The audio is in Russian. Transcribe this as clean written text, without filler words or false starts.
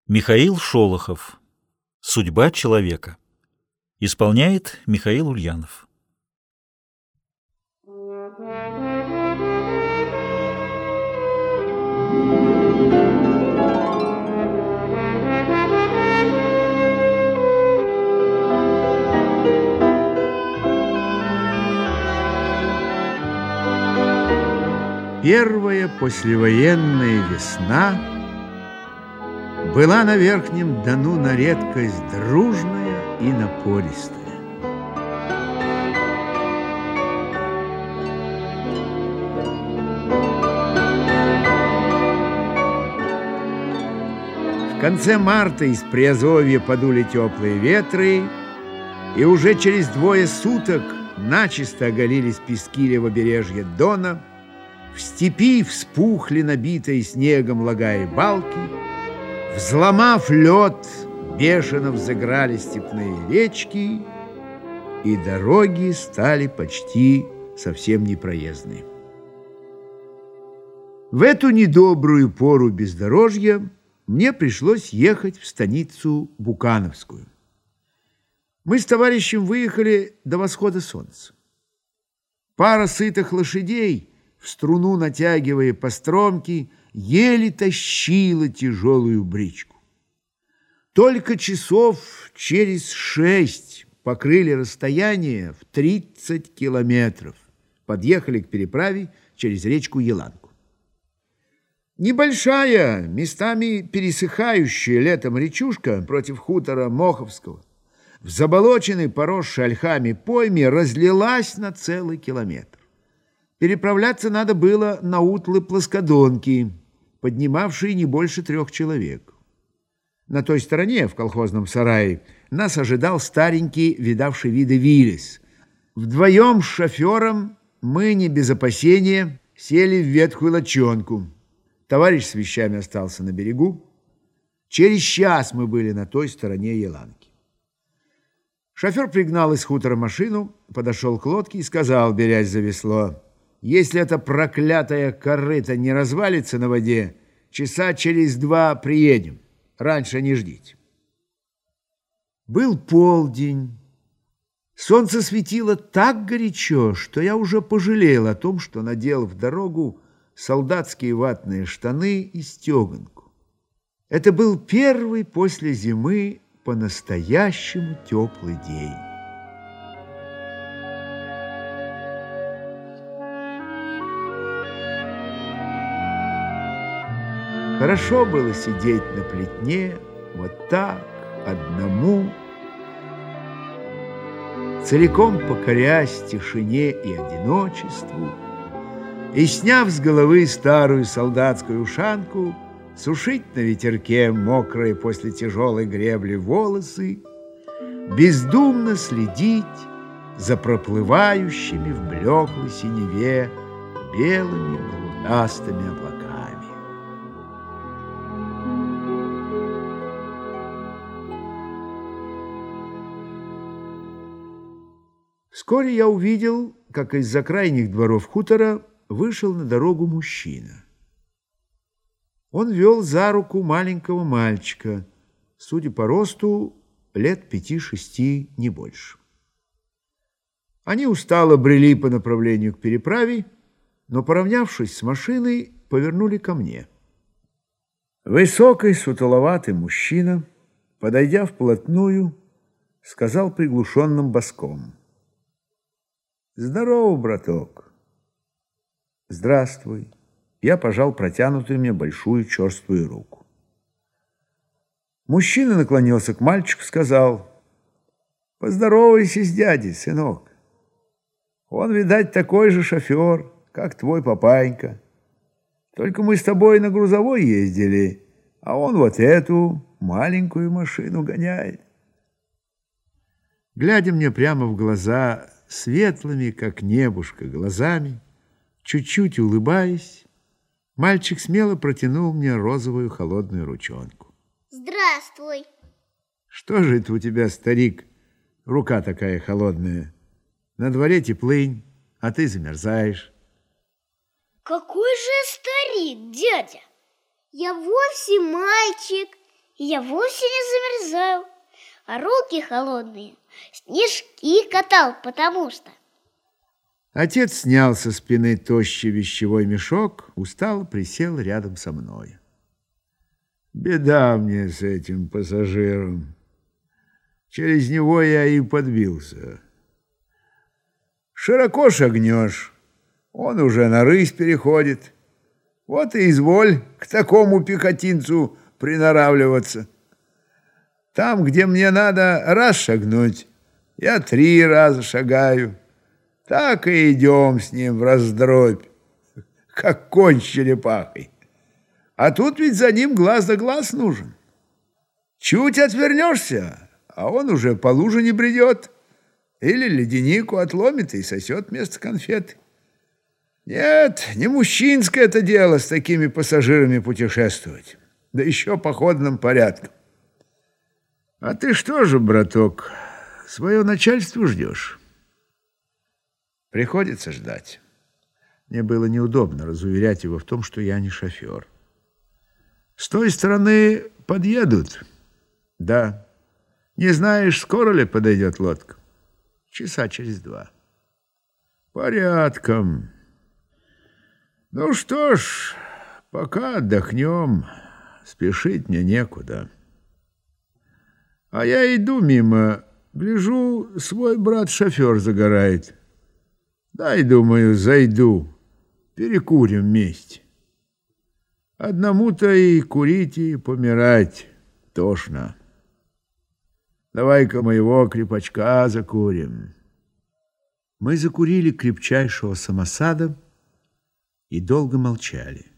Михаил Шолохов. Судьба человека. Исполняет Михаил Ульянов. Первая послевоенная весна была на Верхнем Дону на редкость дружная и напористая. В конце марта из Приазовья подули теплые ветры, и уже через 2 суток начисто оголились пески левобережья Дона. В степи вспухли набитые снегом лага и балки, взломав лед, бешено взыграли степные речки, и дороги стали почти совсем непроездны. В эту недобрую пору бездорожья мне пришлось ехать в станицу Букановскую. Мы с товарищем выехали до восхода солнца. Пара сытых лошадей, в струну натягивая постромки, еле тащила тяжелую бричку. Только часов через 6 покрыли расстояние в 30 километров. Подъехали к переправе через речку Еланку. Небольшая, местами пересыхающая летом речушка против хутора Моховского в заболоченной, поросшей ольхами пойме разлилась на целый километр. Переправляться надо было на утлы плоскодонки, поднимавшие не больше 3 человек. На той стороне, в колхозном сарае, нас ожидал старенький, видавший виды Виллис. Вдвоем с шофером мы, не без опасения, сели в ветхую лодчонку. Товарищ с вещами остался на берегу. Через час мы были на той стороне Еланки. Шофер пригнал из хутора машину, подошел к лодке и сказал, берясь за весло: «Если эта проклятая корыта не развалится на воде, часа через 2 приедем. Раньше не ждите». Был полдень. Солнце светило так горячо, что я уже пожалел о том, что надел в дорогу солдатские ватные штаны и стеганку. Это был первый после зимы по-настоящему теплый день. Хорошо было сидеть на плетне, вот так, одному, целиком покорясь тишине и одиночеству, и, сняв с головы старую солдатскую ушанку, сушить на ветерке мокрые после тяжелой гребли волосы, бездумно следить за проплывающими в блеклой синеве белыми голубастыми облаками. Вскоре я увидел, как из-за крайних дворов хутора вышел на дорогу мужчина. Он вел за руку маленького мальчика, судя по росту, лет 5-6, не больше. Они устало брели по направлению к переправе, но, поравнявшись с машиной, повернули ко мне. Высокий, сутуловатый мужчина, подойдя вплотную, сказал приглушенным баском: «Здорово, браток». «Здравствуй». Я пожал протянутую мне большую черствую руку. Мужчина наклонился к мальчику, сказал: «Поздоровайся с дядей, сынок. Он, видать, такой же шофер, как твой папанька. Только мы с тобой на грузовой ездили, а он вот эту маленькую машину гоняет». Глядя мне прямо в глаза светлыми, как небушка, глазами, чуть-чуть улыбаясь, мальчик смело протянул мне розовую холодную ручонку. «Здравствуй». «Что же это у тебя, старик, рука такая холодная? На дворе теплынь, а ты замерзаешь». «Какой же я старик, дядя? Я вовсе мальчик, Я вовсе не замерзаю, а руки холодные. Снежки катал, потому что... Отец снял со спины тощий вещевой мешок, устал, присел рядом со мной. Беда мне с этим пассажиром. Через него я и подбился. Широко шагнешь, он уже на рысь переходит. Вот и изволь к такому пехотинцу приноравливаться. Там, где мне надо раз шагнуть, я 3 раза шагаю. Так и идем с ним враздробь, как конь с черепахой. А тут ведь за ним глаз да глаз нужен. Чуть отвернешься, а он уже по луже не бредет. Или ледянику отломит и сосет вместо конфеты. Нет, не мужчинское это дело с такими пассажирами путешествовать. Да еще походным порядком. А ты что же, браток, свое начальство ждешь? Приходится ждать. Мне было неудобно разуверять его в том, что я не шофер. С той стороны подъедут? Да. Не знаешь, скоро ли подойдет лодка? Часа через 2. Порядком. Ну что ж, пока отдохнем, спешить мне некуда. А я иду мимо, гляжу, свой брат-шофер загорает. Дай, думаю, зайду, перекурим вместе. Одному-то и курить, и помирать тошно. Давай-ка моего крепачка закурим. Мы закурили крепчайшего самосада и долго молчали.